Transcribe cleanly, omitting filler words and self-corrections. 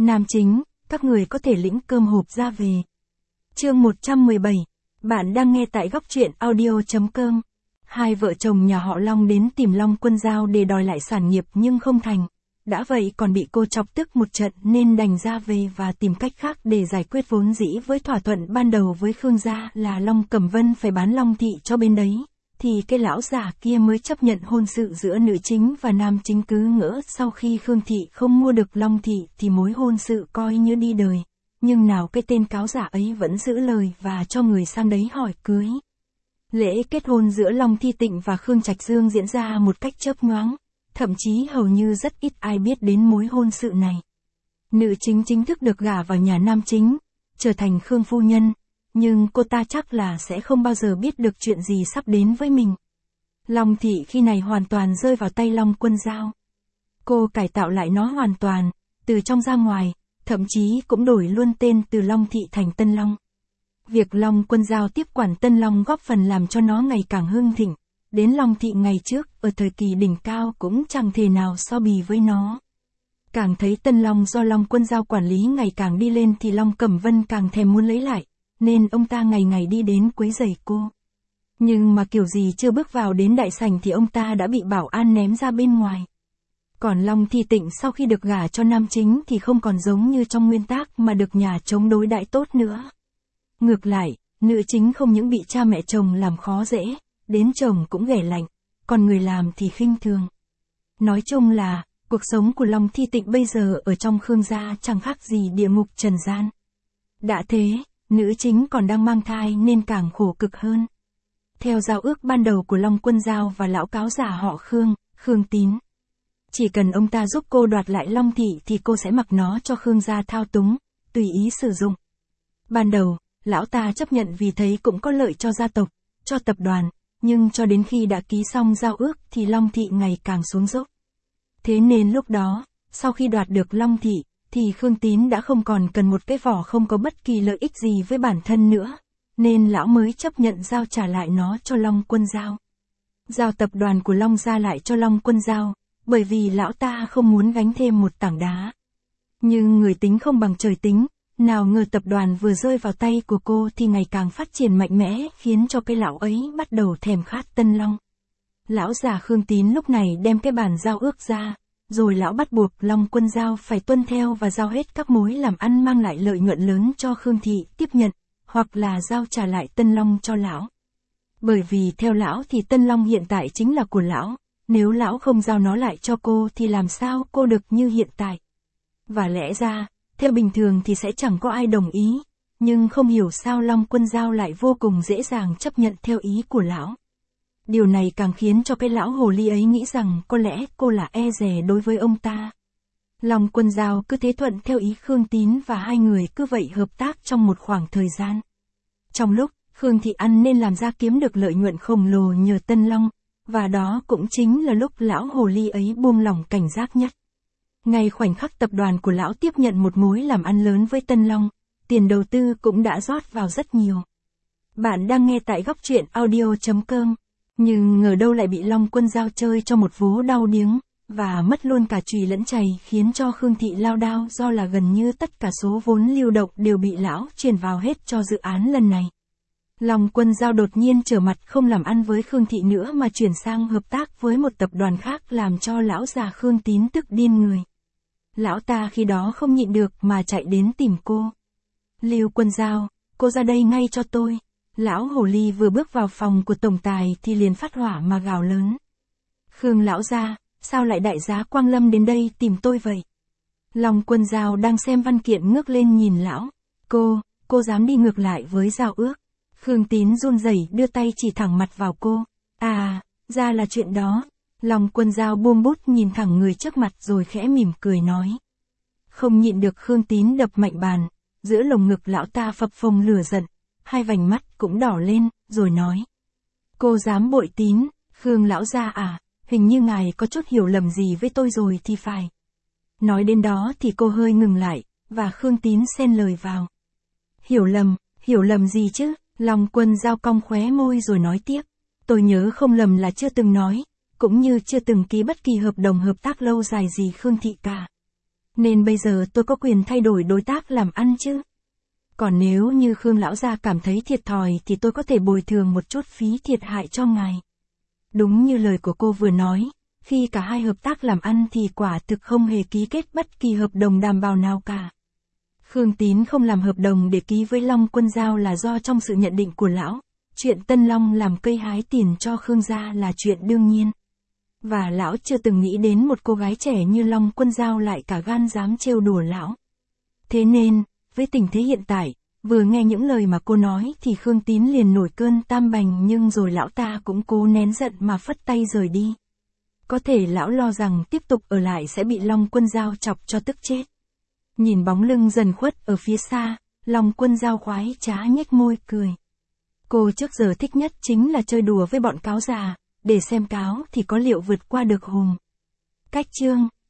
Nam chính, các người có thể lĩnh cơm hộp ra về. Chương 117. Bạn đang nghe tại góc truyện audio.com. Hai vợ chồng nhà họ Long đến tìm Long Quân Dao để đòi lại sản nghiệp nhưng không thành. Đã vậy còn bị cô chọc tức một trận nên đành ra về và tìm cách khác để giải quyết, vốn dĩ với thỏa thuận ban đầu với Khương gia là Long Cẩm Vân phải bán Long thị cho bên đấy. Thì cái lão già kia mới chấp nhận hôn sự giữa nữ chính và nam chính, cứ ngỡ sau khi Khương thị không mua được Long thị thì mối hôn sự coi như đi đời. Nhưng nào cái tên cáo giả ấy vẫn giữ lời và cho người sang đấy hỏi cưới. Lễ kết hôn giữa Long Thi Tịnh và Khương Trạch Dương diễn ra một cách chớp nhoáng, thậm chí hầu như rất ít ai biết đến mối hôn sự này. Nữ chính chính thức được gả vào nhà nam chính, trở thành Khương phu nhân, nhưng cô ta chắc là sẽ không bao giờ biết được chuyện gì sắp đến với mình. Long thị khi này hoàn toàn rơi vào tay Long Quân Dao. Cô cải tạo lại nó hoàn toàn, từ trong ra ngoài, thậm chí cũng đổi luôn tên từ Long thị thành Tân Long. Việc Long Quân Dao tiếp quản Tân Long góp phần làm cho nó ngày càng hưng thịnh, đến Long thị ngày trước, ở thời kỳ đỉnh cao cũng chẳng thể nào so bì với nó. Càng thấy Tân Long do Long Quân Dao quản lý ngày càng đi lên thì Long Cẩm Vân càng thèm muốn lấy lại, nên ông ta ngày ngày đi đến quấy rầy cô. Nhưng mà kiểu gì chưa bước vào đến đại sảnh thì ông ta đã bị bảo an ném ra bên ngoài. Còn Long Thi Tịnh sau khi được gả cho nam chính thì không còn giống như trong nguyên tác mà được nhà chống đối đãi tốt nữa. Ngược lại, nữ chính không những bị cha mẹ chồng làm khó dễ, đến chồng cũng ghẻ lạnh, còn người làm thì khinh thường. Nói chung là, cuộc sống của Long Thi Tịnh bây giờ ở trong Khương gia chẳng khác gì địa ngục trần gian. Đã thế, nữ chính còn đang mang thai nên càng khổ cực hơn. Theo giao ước ban đầu của Long Quân Dao và lão cáo giả họ Khương, Khương Tín. Chỉ cần ông ta giúp cô đoạt lại Long thị thì cô sẽ mặc nó cho Khương gia thao túng, tùy ý sử dụng. Ban đầu, lão ta chấp nhận vì thấy cũng có lợi cho gia tộc, cho tập đoàn, nhưng cho đến khi đã ký xong giao ước thì Long thị ngày càng xuống dốc. Thế nên lúc đó, sau khi đoạt được Long thị, thì Khương Tín đã không còn cần một cái vỏ không có bất kỳ lợi ích gì với bản thân nữa, nên lão mới chấp nhận giao trả lại nó cho Long Quân Dao. Giao tập đoàn của Long gia lại cho Long Quân Dao, bởi vì lão ta không muốn gánh thêm một tảng đá. Nhưng người tính không bằng trời tính, nào ngờ tập đoàn vừa rơi vào tay của cô thì ngày càng phát triển mạnh mẽ, khiến cho cái lão ấy bắt đầu thèm khát Tân Long. Lão già Khương Tín lúc này đem cái bản giao ước ra, rồi lão bắt buộc Long Quân Dao phải tuân theo và giao hết các mối làm ăn mang lại lợi nhuận lớn cho Khương thị tiếp nhận, hoặc là giao trả lại Tân Long cho lão. Bởi vì theo lão thì Tân Long hiện tại chính là của lão, nếu lão không giao nó lại cho cô thì làm sao cô được như hiện tại. Và lẽ ra, theo bình thường thì sẽ chẳng có ai đồng ý, nhưng không hiểu sao Long Quân Dao lại vô cùng dễ dàng chấp nhận theo ý của lão. Điều này càng khiến cho cái lão hồ ly ấy nghĩ rằng có lẽ cô là e dè đối với ông ta. Long Quân Dao cứ thế thuận theo ý Khương Tín và hai người cứ vậy hợp tác trong một khoảng thời gian. Trong lúc Khương thị ăn nên làm ra kiếm được lợi nhuận khổng lồ nhờ Tân Long, và đó cũng chính là lúc lão hồ ly ấy buông lỏng cảnh giác nhất. Ngay khoảnh khắc tập đoàn của lão tiếp nhận một mối làm ăn lớn với Tân Long, tiền đầu tư cũng đã rót vào rất nhiều. Bạn đang nghe tại góc truyện audio.com, nhưng ngờ đâu lại bị Long Quân Dao chơi cho một vố đau điếng, và mất luôn cả chùy lẫn chày, khiến cho Khương thị lao đao do là gần như tất cả số vốn lưu động đều bị lão chuyển vào hết cho dự án lần này. Long Quân Dao đột nhiên trở mặt không làm ăn với Khương thị nữa mà chuyển sang hợp tác với một tập đoàn khác, làm cho lão già Khương Tín tức điên người. Lão ta khi đó không nhịn được mà chạy đến tìm cô. Lưu Quân Dao, cô ra đây ngay cho tôi. Lão hồ ly vừa bước vào phòng của tổng tài thì liền phát hỏa mà gào lớn. Khương lão gia, sao lại đại giá Quang Lâm đến đây tìm tôi vậy? Long Quân Dao đang xem văn kiện ngước lên nhìn lão. Cô dám đi ngược lại với giao ước. Khương Tín run rẩy đưa tay chỉ thẳng mặt vào cô. À, ra là chuyện đó. Long Quân Dao buông bút nhìn thẳng người trước mặt rồi khẽ mỉm cười nói. Không nhịn được Khương Tín đập mạnh bàn, giữa lồng ngực lão ta phập phồng lửa giận, hai vành mắt cũng đỏ lên, rồi nói. Cô dám bội tín, Khương lão gia à, hình như ngài có chút hiểu lầm gì với tôi rồi thì phải. Nói đến đó thì cô hơi ngừng lại, và Khương Tín xen lời vào. Hiểu lầm gì chứ? Long Quân Dao cong khóe môi rồi nói tiếp. Tôi nhớ không lầm là chưa từng nói, cũng như chưa từng ký bất kỳ hợp đồng hợp tác lâu dài gì Khương thị cả. Nên bây giờ tôi có quyền thay đổi đối tác làm ăn chứ. Còn nếu như Khương lão gia cảm thấy thiệt thòi thì tôi có thể bồi thường một chút phí thiệt hại cho ngài. Đúng như lời của cô vừa nói, khi cả hai hợp tác làm ăn thì quả thực không hề ký kết bất kỳ hợp đồng đảm bảo nào cả. Khương Tín không làm hợp đồng để ký với Long Quân Giao là do trong sự nhận định của lão, chuyện Tân Long làm cây hái tiền cho Khương gia là chuyện đương nhiên. Và lão chưa từng nghĩ đến một cô gái trẻ như Long Quân Giao lại cả gan dám trêu đùa lão. Thế nên, với tình thế hiện tại, vừa nghe những lời mà cô nói thì Khương Tín liền nổi cơn tam bành, nhưng rồi lão ta cũng cố nén giận mà phất tay rời đi. Có thể lão lo rằng tiếp tục ở lại sẽ bị Long Quân Giao chọc cho tức chết. Nhìn bóng lưng dần khuất ở phía xa, Long Quân Giao khoái trá nhếch môi cười. Cô trước giờ thích nhất chính là chơi đùa với bọn cáo già, để xem cáo thì có liệu vượt qua được hùng. Cách chương